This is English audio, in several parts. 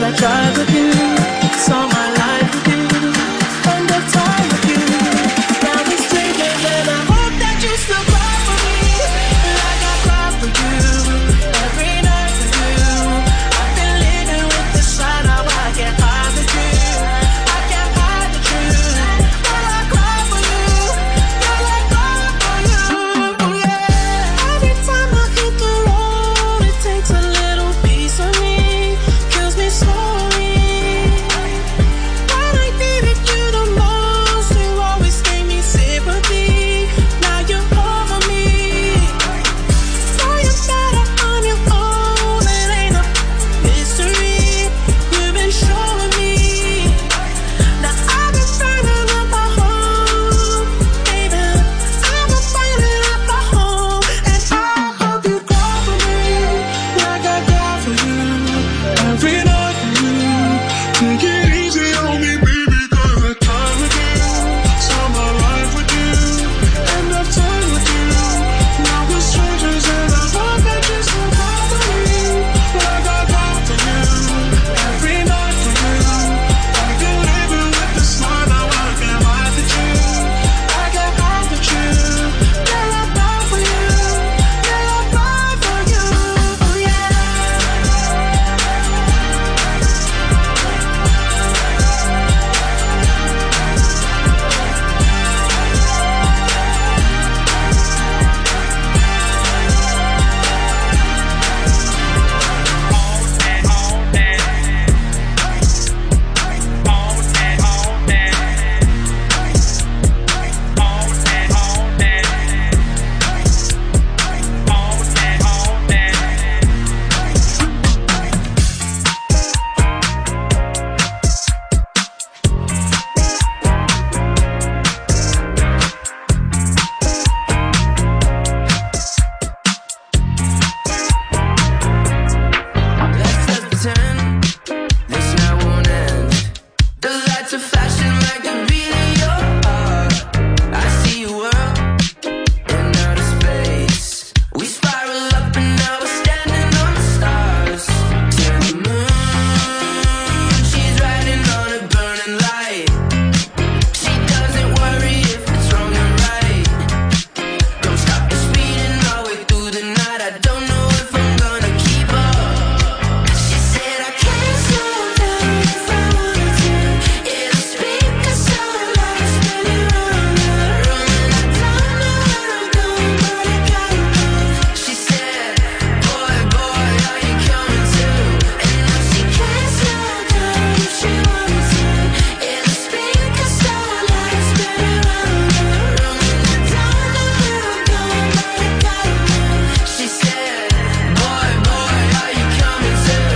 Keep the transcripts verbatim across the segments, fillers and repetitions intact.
I drive with you. It's all my life with you. Spend the time with you. Now we're strangers and I hope that you still cry for me like I cry for you every night for you. I've been living with this side, now I can't hide the truth. I can't hide the truth. Girl, I cry for you. Girl, I cry for you. Oh yeah. Every time I hit the road, it takes a little piece of me. Kills me slowly. When I needed you the most, you always gave me sympathy. Now you're over me. Know you're better on your own. It ain't a mystery. You've been showing me. Now I've been burning up my home, baby. I've been burning up my home, and I hope you cry for me like I cry for you every night for you. Take it easy on me, baby, 'cause I time with you. Spend my life with you. End of time with you. Now we're strangers and I hope that you still cry for me like I cry for you every night for you. I've been living with the smile, now I can't hide the truth. I can't hide the truth. Girl, I cry for you. Girl, I cry for you. Oh yeah. Let's just pretend this night won't end. The lights are flashing like the beat of your heart. I see you world in outer space. We spiral up and now we're standing on the stars. To the moon, she's riding on a burning light. She doesn't worry if it's wrong or right. Don't stop the speeding all the way through the night. I don't know if I'm gonna keep up. She said I can't slow down if I wanted to. It'll speak a song like spinning round the room, and I don't know where I'm going, but I gotta know. She said, boy, boy, are you coming too? And now she can't slow down if she wanted to. It'll speak a song like spinning round the room, and I don't know where I'm going, but I gotta know. She said, boy, boy, are you coming too?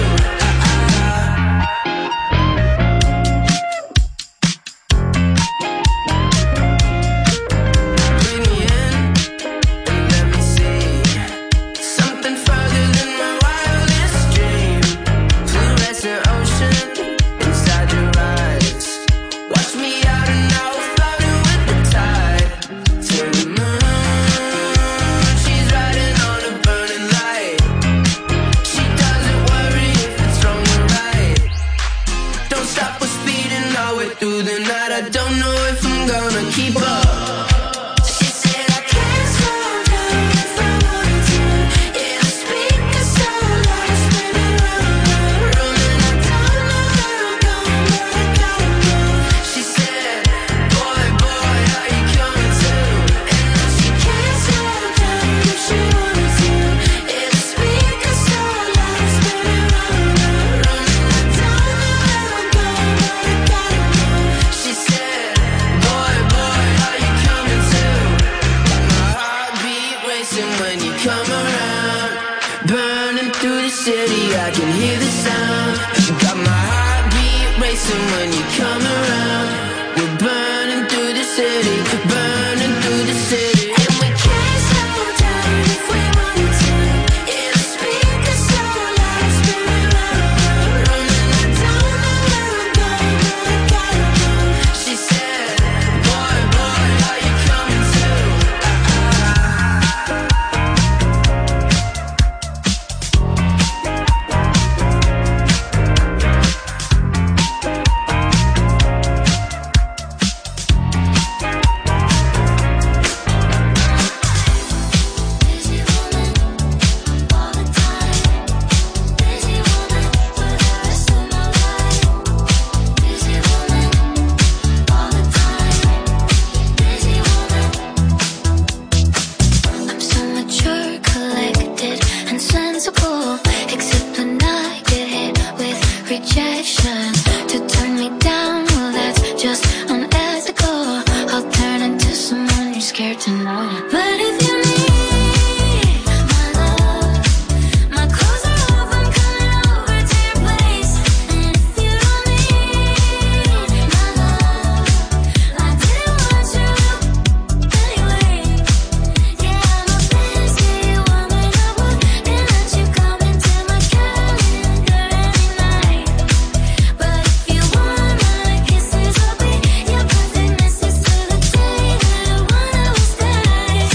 Bring me in and let me see something further than my wildest dream. Fluorescent ocean inside your eyes. Watch me out and now we're floating with the tide. To the moon, she's riding on a burning light. She doesn't worry if it's wrong or right. Don't stop us speeding all the way through the night. I don't know if I'm gonna keep up. She said I can't slow down if I wanted to. It'll speak a song like spinning round the room, and I don't know where I'm going, but I gotta know. She said, boy, boy, are you coming too? And now she can't slow down if she wanted to. It'll speak a song like spinning round the room, and I don't know where I'm going, but I gotta know. She said, boy, boy, are you coming too? Got my heartbeat racing when you come around. Burning through the city, I can hear the sound. She got my heartbeat racing when you come around. We're burning through the city, burning through the city. And we can't slow down if we wanted to. It'll speak a song like spinning round the room, and I don't know where I'm going, but I gotta know. She said, boy, boy, are you coming too? sensible, except when I get hit with rejection. To turn me down, well that's just unethical. I'll turn into someone you're scared to know. But if you need my love, my clothes are off, I'm coming over to your place. And if you don't need my love, I didn't want you anyway. Yeah, I'm a busy woman, I wouldn't let you come into my calendar every night. But if you want my kisses, I'll be your perfect missus to the day that one of us dies.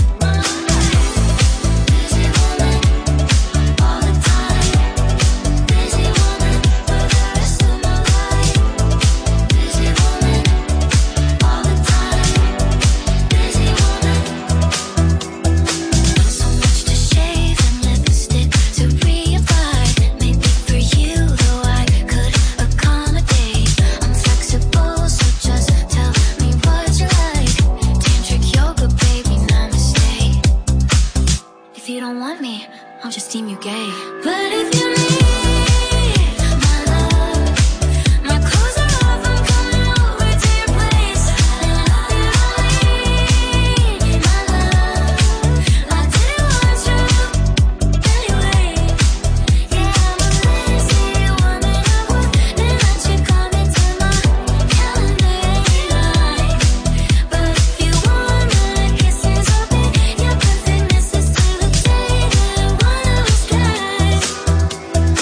Busy woman, all the time. Busy woman, for the rest of my life. Busy woman, all the time. Busy woman. So much to shave and lipstick to reapply. Maybe for you, though I could accommodate. I'm flexible, so just tell me what you like. Tantric yoga, baby, namaste. If you don't want me, I'll just deem you gay. But if you need my love, my clothes are off, I'm coming over to your place. And if you don't need my love, I didn't want you anyway. Yeah, I'm a busy woman, I wouldn't let you come into my calendar every night. But if you want my kisses, I'll be your perfect missus to the day that one of us dies.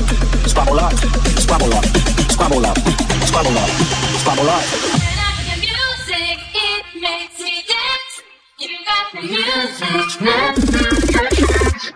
Squabble up, squabble up, squabble up, squabble up, squabble up. When I hear music, it makes me dance. You got the music, makes me dance.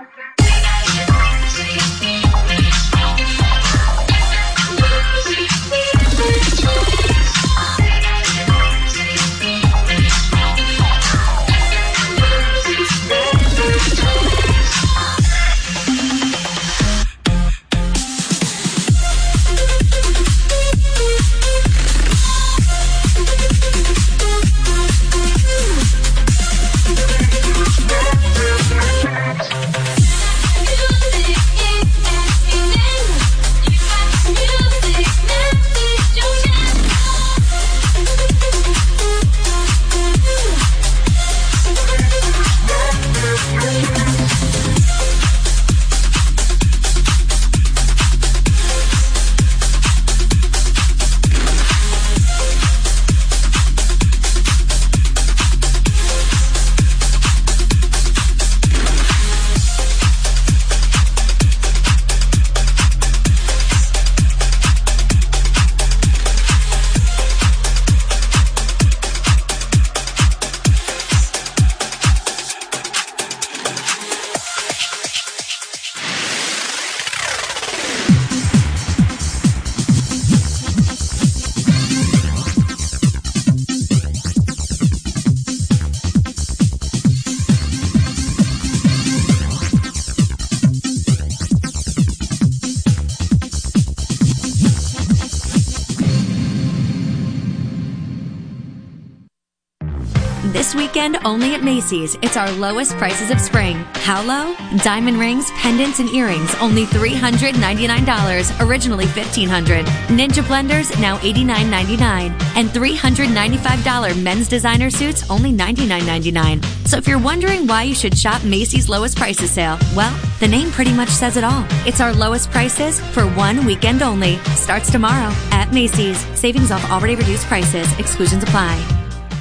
This weekend, only at Macy's, it's our lowest prices of spring. How low? Diamond rings, pendants, and earrings, only three hundred ninety-nine dollars, originally fifteen hundred dollars. Ninja blenders, now eighty-nine ninety-nine. And three hundred ninety-five dollars men's designer suits, only ninety-nine ninety-nine. So if you're wondering why you should shop Macy's lowest prices sale, well, the name pretty much says it all. It's our lowest prices for one weekend only. Starts tomorrow at Macy's. Savings off already reduced prices. Exclusions apply.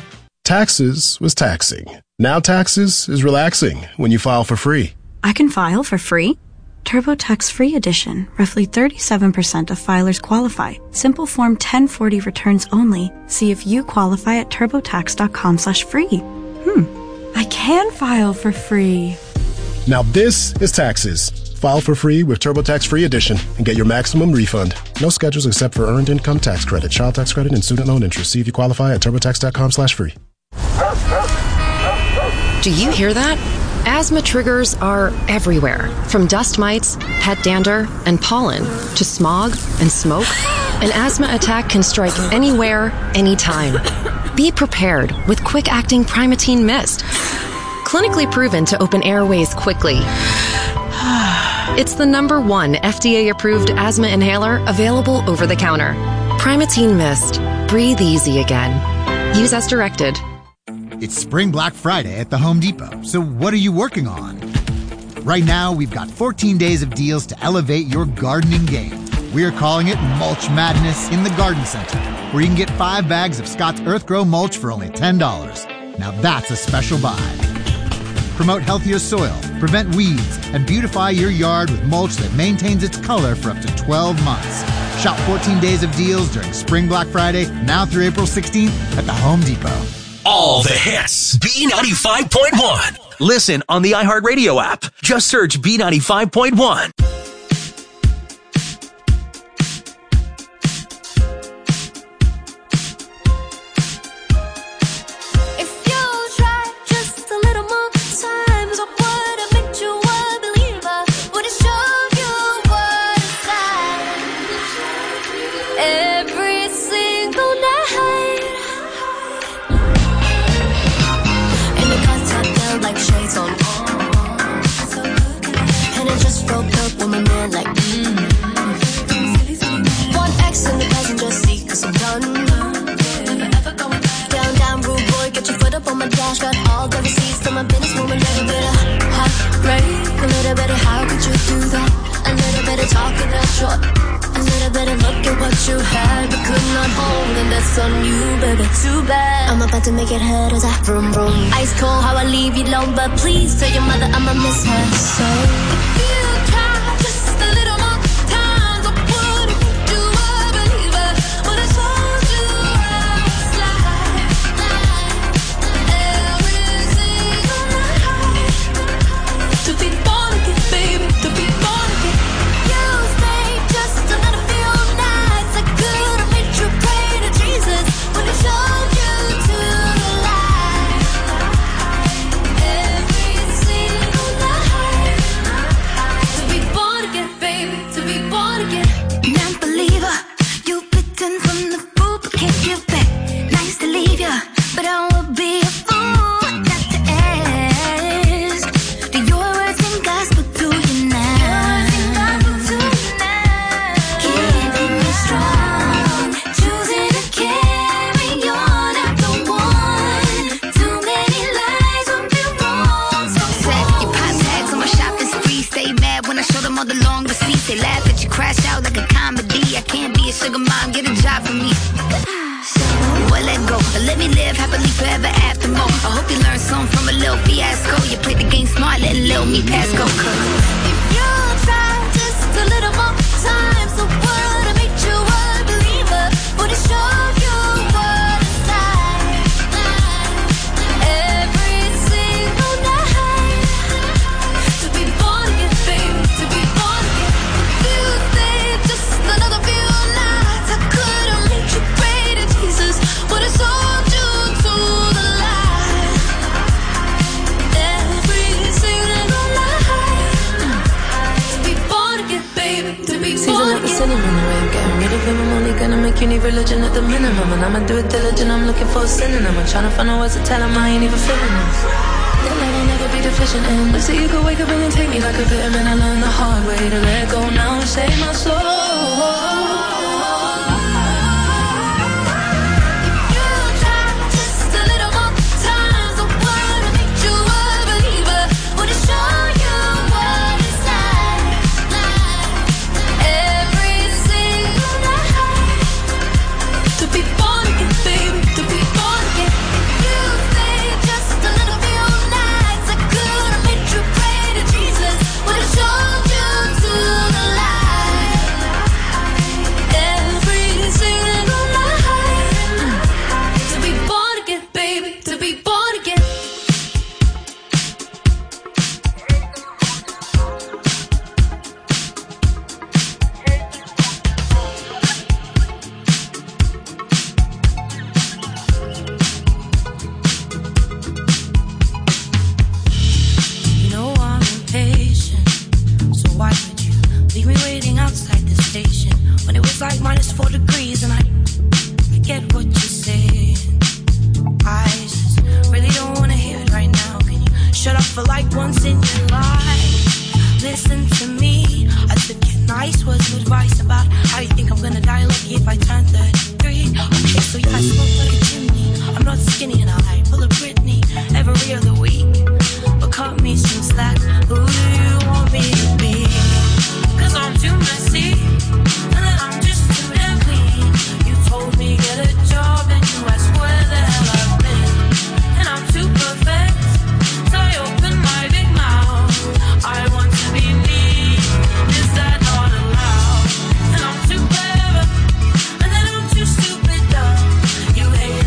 Taxes was taxing. Now taxes is relaxing when you file for free. I can file for free? TurboTax Free Edition. Roughly thirty-seven percent of filers qualify. Simple Form ten forty returns only. See if you qualify at turbotax.com slash free. Hmm. I can file for free. Now this is taxes. File for free with TurboTax Free Edition and get your maximum refund. No schedules except for earned income tax credit, child tax credit, and student loan interest. See if you qualify at turbotax.com slash free. Do you hear that? Asthma triggers are everywhere, from dust mites, pet dander, and pollen, to smog and smoke. An asthma attack can strike anywhere, anytime. Be prepared with quick-acting Primatene Mist. Clinically proven to open airways quickly. It's the number one F D A-approved asthma inhaler available over the counter. Primatene Mist. Breathe easy again. Use as directed. It's Spring Black Friday at the Home Depot, so what are you working on? Right now, we've got fourteen days of deals to elevate your gardening game. We're calling it Mulch Madness in the Garden Center, where you can get five bags of Scott's Earthgrow mulch for only ten dollars. Now that's a special buy. Promote healthier soil, prevent weeds, and beautify your yard with mulch that maintains its color for up to twelve months. Shop fourteen days of deals during Spring Black Friday, now through April sixteenth at the Home Depot. All the hits. B ninety-five point one. Listen on the iHeartRadio app. Just search B ninety-five point one. If you try just a little more times, I would have made you a believer. Would have showed you what it's like every single night. And the cuts up down like shades on. And it just broke up with my man like mm. One X in the passenger seat, cause I'm done. Down, down, rude boy, get your foot up on my dash. Got all the receipts to my business, woman. Little bit of hot break, a little bit of how could you do that? A little bit of talking that short, a little bit of look at what you had but could not hold, and that's on you, baby. Too bad. I'm about to make it hurt as I vroom vroom. Ice cold, how I leave you alone, but please tell your mother I'ma miss her so. If you try just a little more time. be born again. Non-believer, you bitten from the fruit but can't give back. Nice to leave ya, but I would be a fool not to ask. Do your words and gospel to you now? Keeping me strong, choosing to carry on. I don't want too many lies will be wrong. So set your pop tags on my shopping spree. Stay mad when I show them all the long receipts. They laugh at you, crash out like a comedy. I can't be a sugar mom, get a job for me. Well, let go, let me live happily forever after more. I hope you learned something from a little fiasco. You played the game smart, letting little me pass go. Cause if you try just a little more time, the world will make you a believer. Would it show you what it's like? Every single night to be born again, baby, to be born again. If you stay just another few nights, I could have made you greater, Jesus. Would have sold you to the light. Every single night to be born again, baby, to be Season born like the again. cinnamon, the way I'm getting rid of him. I'm only gonna make you need religion at the minimum. And I'ma do it diligent, I'm looking for a synonym. I'm trying to find out words to tell him I ain't even feeling this. That night I'll never be deficient in. Let's say you could wake up and then take me like a vitamin. I learned the hard way to let go now and save my soul. You hate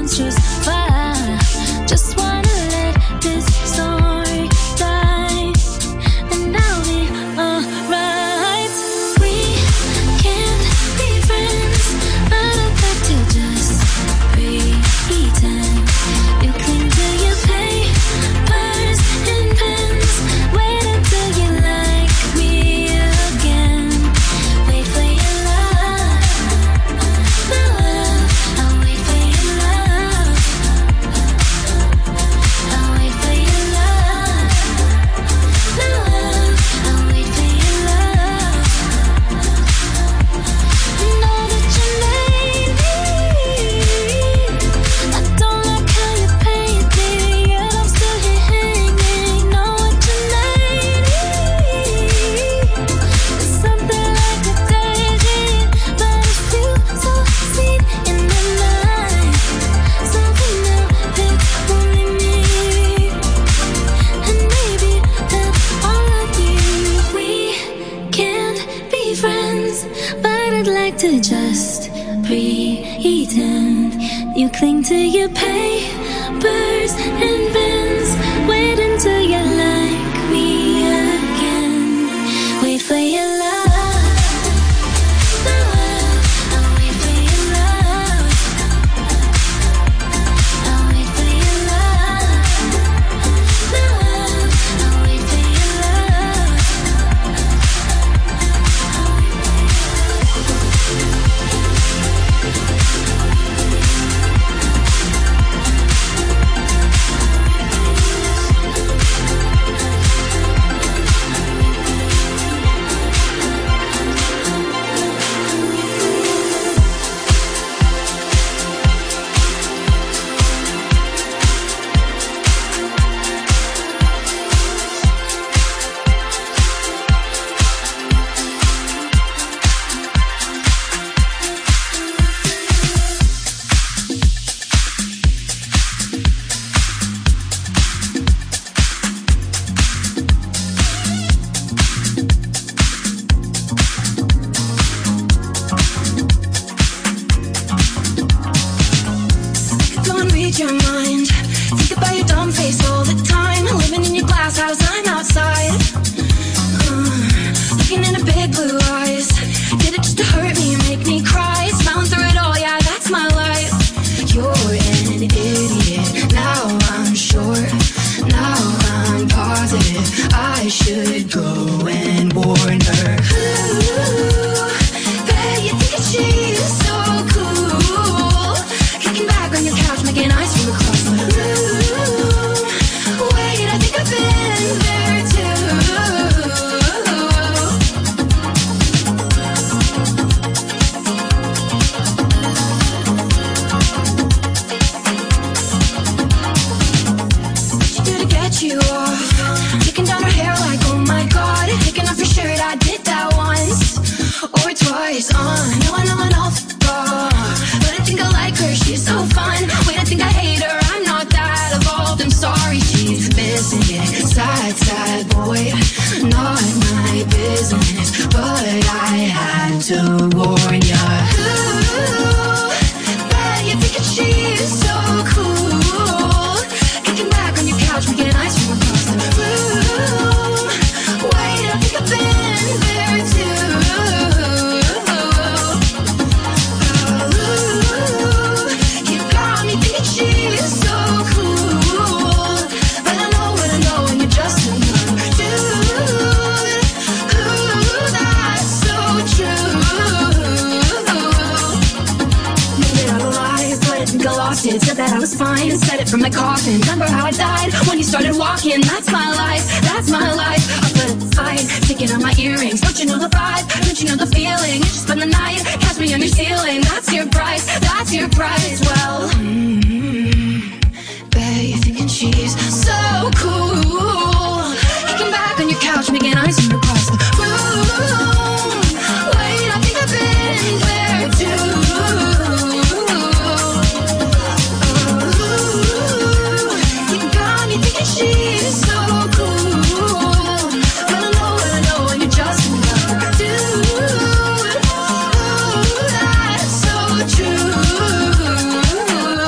everything's just fine. Just wanna let this story die, and I'll be alright. We can't be friends, but I'd like to just pretend. You cling to your papers and pens. Wait until you like me again. Wait for your love, my love. I'll wait for your love. I'll wait for your love, my love. I'll wait for your love. Know that you made me. I don't like how you paint me, yet I'm still here hanging. Know what you made me. It's something like a daydream, but it feels so sweet in my mind. Something new that's only me, and maybe that's all I need. We can't be friends, but I'd like to just pretend. You cling to your papers and pens. Wait until you like me again. Wait for your love, my love. I'll wait for your love. I'll wait for your love, my love. I'll wait for your love. Don't read your mind. Think about your dumb face all the time. Living in your glass house, I'm outside. Uh, looking into big blue eyes. Did it just to hurt me and make me cry. Smiling through it all, yeah, that's my life. You're an idiot. Now I'm sure. Now I'm positive. I should go and warn her. Ooh, bet you think that she's so cool. Kicking back on your couch, making ice from across the room. Wait, I think I've been there too. What'd you do to get you off? Taking down her hair like, oh my god. Taking off your shirt, I did that once or twice. Uh, no, I know I know. But I think I like her, she's so fun. Wait, I think I hate her, I'm not that evolved. I'm sorry, she's missing it. Sad, sad boy, not my business. But I had to warn ya. Ooh, bet you think that she's so cool. Kicking back on your couch, making ice from across the room. Wait, I think I've been there too. You got me thinking she's so cool, but I know what I know, and you're just another dude. Ooh, that's so true. Made it out alive, but I think I lost it. Said that I was fine and said it from my coffin. Remember how I died when you started walking? That's my life, that's my life. Up at the fight, taking on my earrings. Don't you know the vibe? Don't you know the feeling? You just spend the night, catch me on your ceiling. That's your price, that's your price. Well, mm-hmm. Bet you're thinking she's so cool. Kicking back on your couch, making ice from across the room. Wait, I think I've been there too. Ooh, you got me thinking she's so cool, but I know what I know, and you're just another dude. Ooh, that's so true.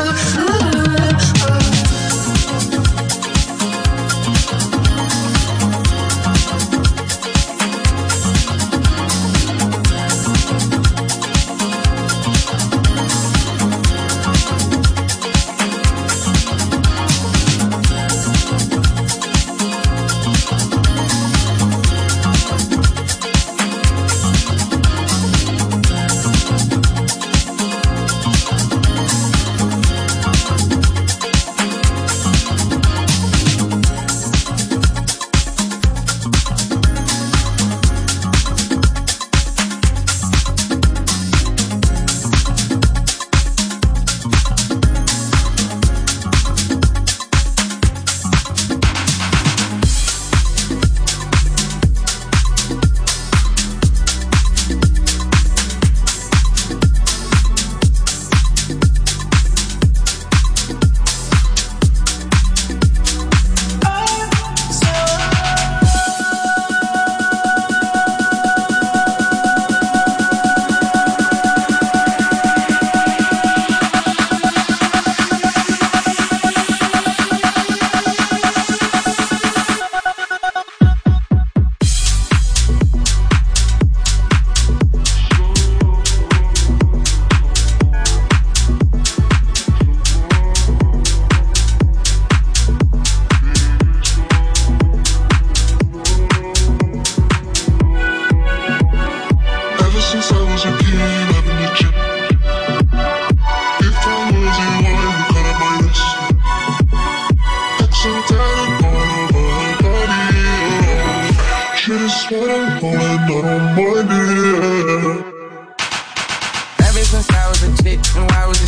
don't mind it. Ever since I was a chick, and why was it?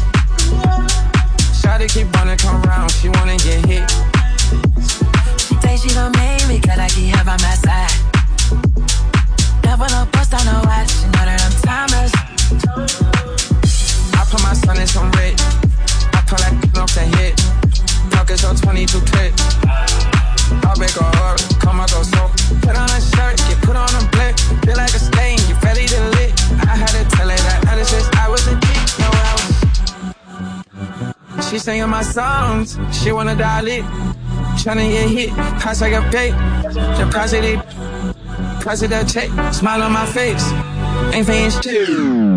Shawty keep wanna come round, she wanna get hit. She say she gon' make me, cause I keep her by my side. Never no post on no watch, she know that I'm timeless. I put my son in some red. I pull that off the hit. Focus on twenty-two clip. I'll break her heart, come out go so. Put on a shirt, get put on a blick. Feel like a stain, you ready to lit. I had to tell her that other since I was a dick. No, I was. She singing my songs, she wanna dial it. Tryna get hit, pass like a fake. The price of it, price of that check. Smile on my face, ain't paying shit.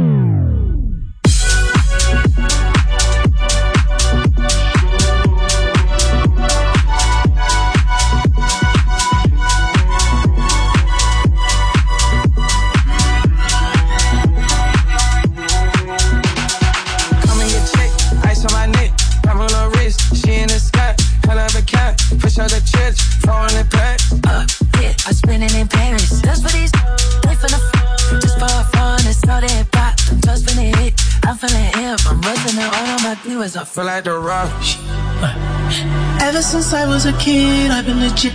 I feel like the rush. Ever since I was a kid, I've been legit.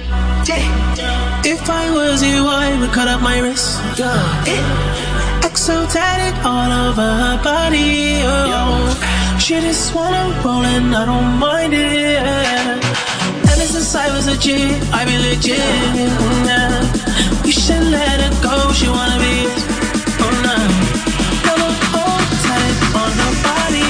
If I was you, I would cut up my wrist. Exotic all over her body. Oh. She just wanna roll and I don't mind it. Ever since I was a kid, I've been legit. You should let her go, she wanna be. Oh no. Never hold tight on her body.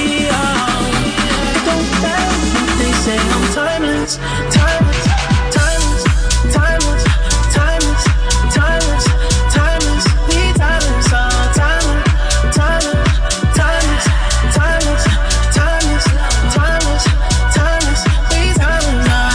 Say I'm timeless, timeless, timeless, timeless, timeless, timeless, timeless, we timeless, oh, timeless, timeless, timeless, timeless, timeless, timeless, timeless, we timeless, oh.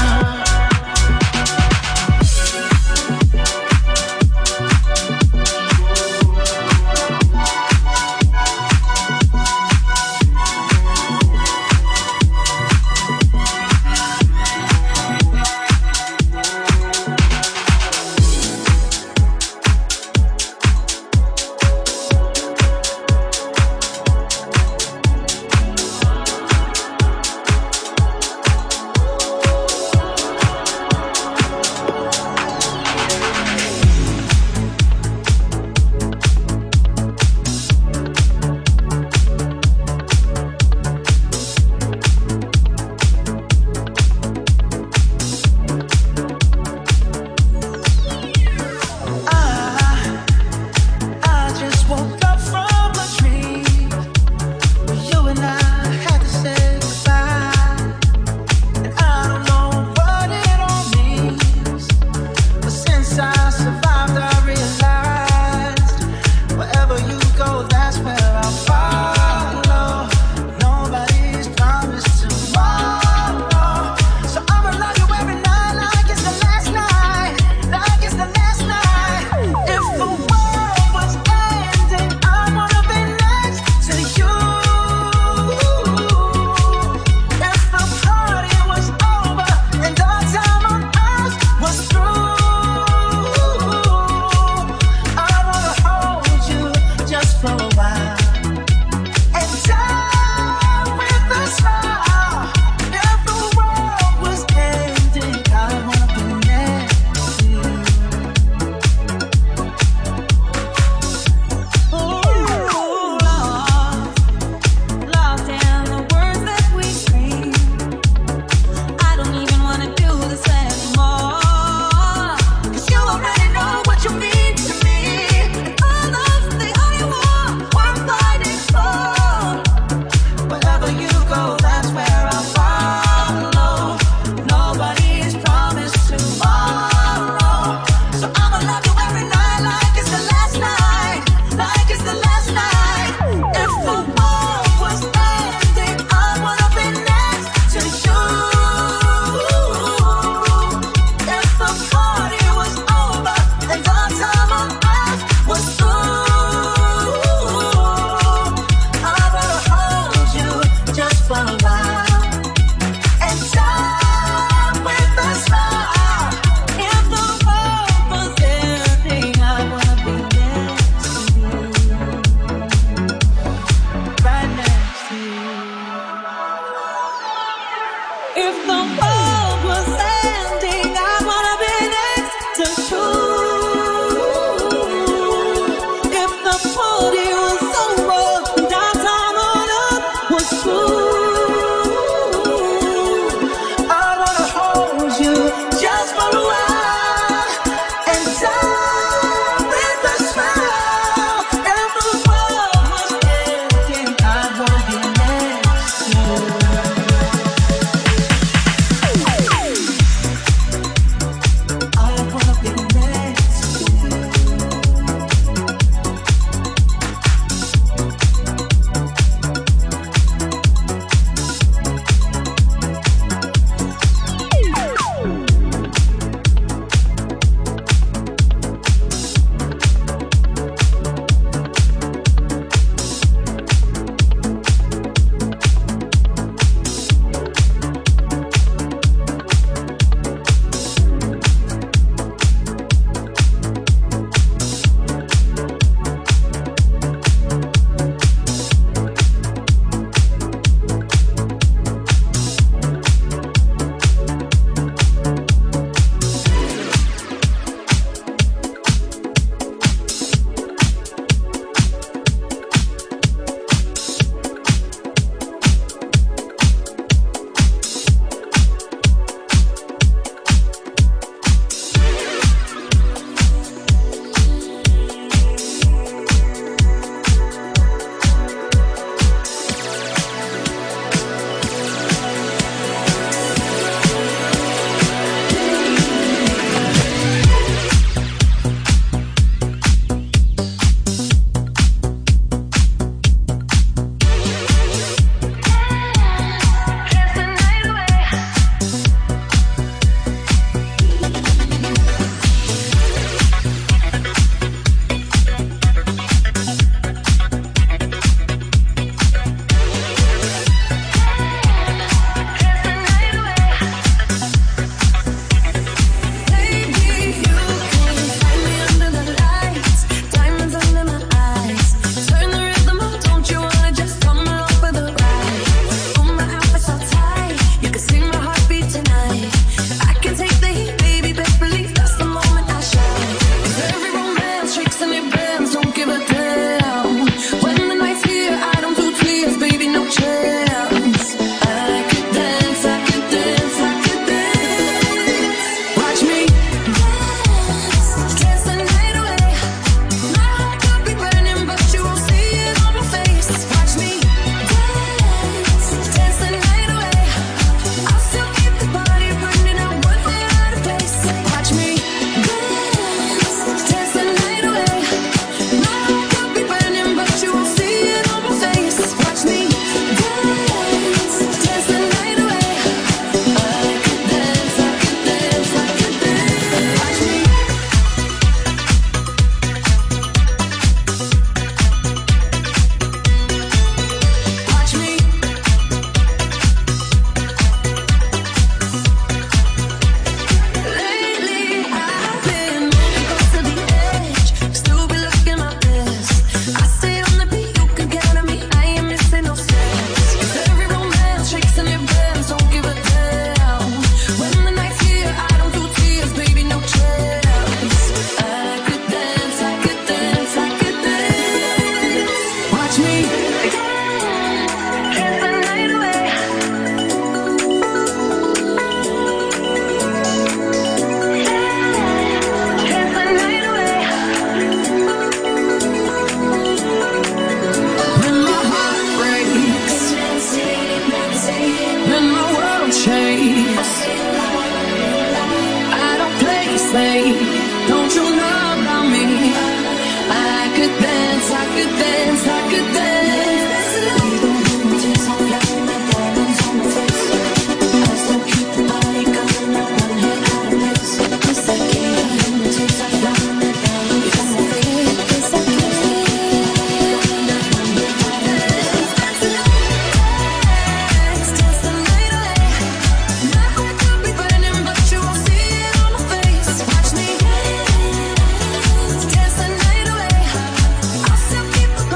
Keep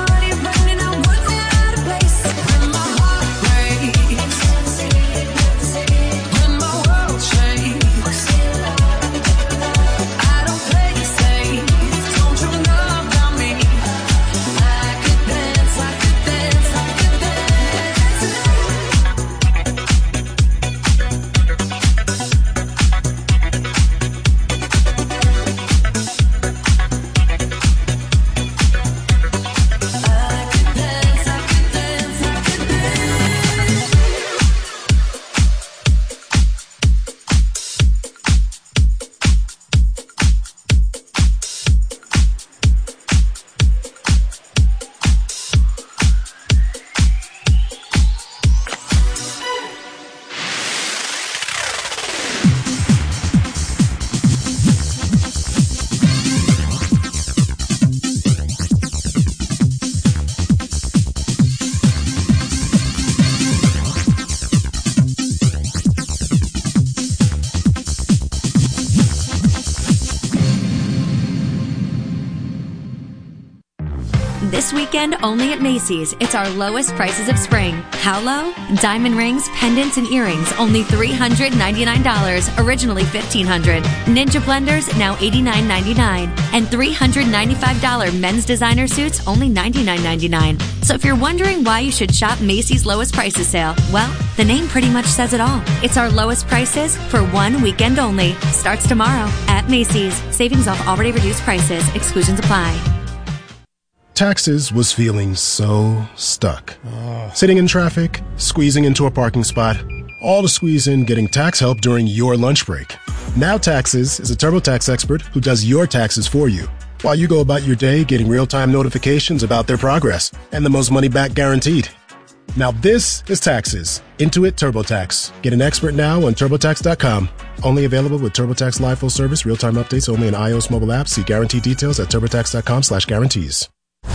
This weekend, only at Macy's, it's our lowest prices of spring. How low? Diamond rings, pendants, and earrings, only three hundred ninety-nine dollars, originally fifteen hundred dollars. Ninja blenders, now eighty-nine ninety-nine. And three hundred ninety-five dollars men's designer suits, only ninety-nine ninety-nine. So if you're wondering why you should shop Macy's lowest prices sale, well, the name pretty much says it all. It's our lowest prices for one weekend only. Starts tomorrow at Macy's. Savings off already reduced prices. Exclusions apply. Taxes was feeling so stuck. Sitting in traffic, squeezing into a parking spot, all to squeeze in getting tax help during your lunch break. Now Taxes is a TurboTax expert who does your taxes for you, while you go about your day getting real-time notifications about their progress and the most money back guaranteed. Now this is Taxes. Intuit TurboTax. Get an expert now on TurboTax dot com. Only available with TurboTax Live Full Service. Real-time updates only in iOS mobile apps. See guarantee details at TurboTax dot com slash guarantees.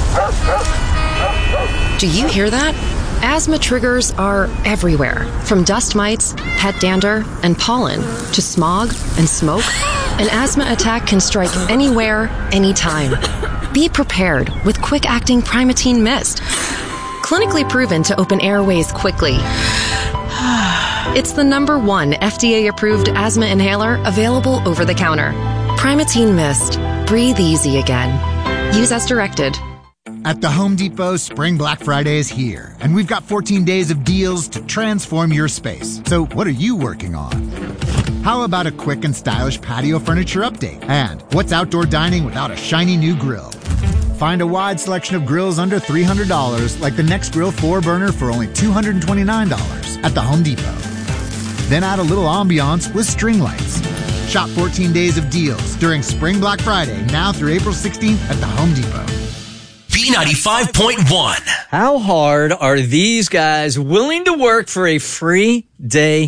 Do you hear that? Asthma triggers are everywhere, from dust mites, pet dander, and pollen, to smog and smoke. An asthma attack can strike anywhere, anytime. Be prepared with quick-acting Primatene Mist. Clinically proven to open airways quickly. It's the number one F D A-approved asthma inhaler available over the counter. Primatene Mist. Breathe easy again. Use as directed. At the Home Depot, Spring Black Friday is here, and we've got fourteen days of deals to transform your space. So what are you working on? How about a quick and stylish patio furniture update? And what's outdoor dining without a shiny new grill? Find a wide selection of grills under three hundred dollars, like the NextGrill four burner for only two hundred twenty-nine dollars at the Home Depot. Then add a little ambiance with string lights. Shop fourteen days of deals during Spring Black Friday, now through April sixteenth at the Home Depot. B ninety-five point one. How hard are these guys willing to work for a free day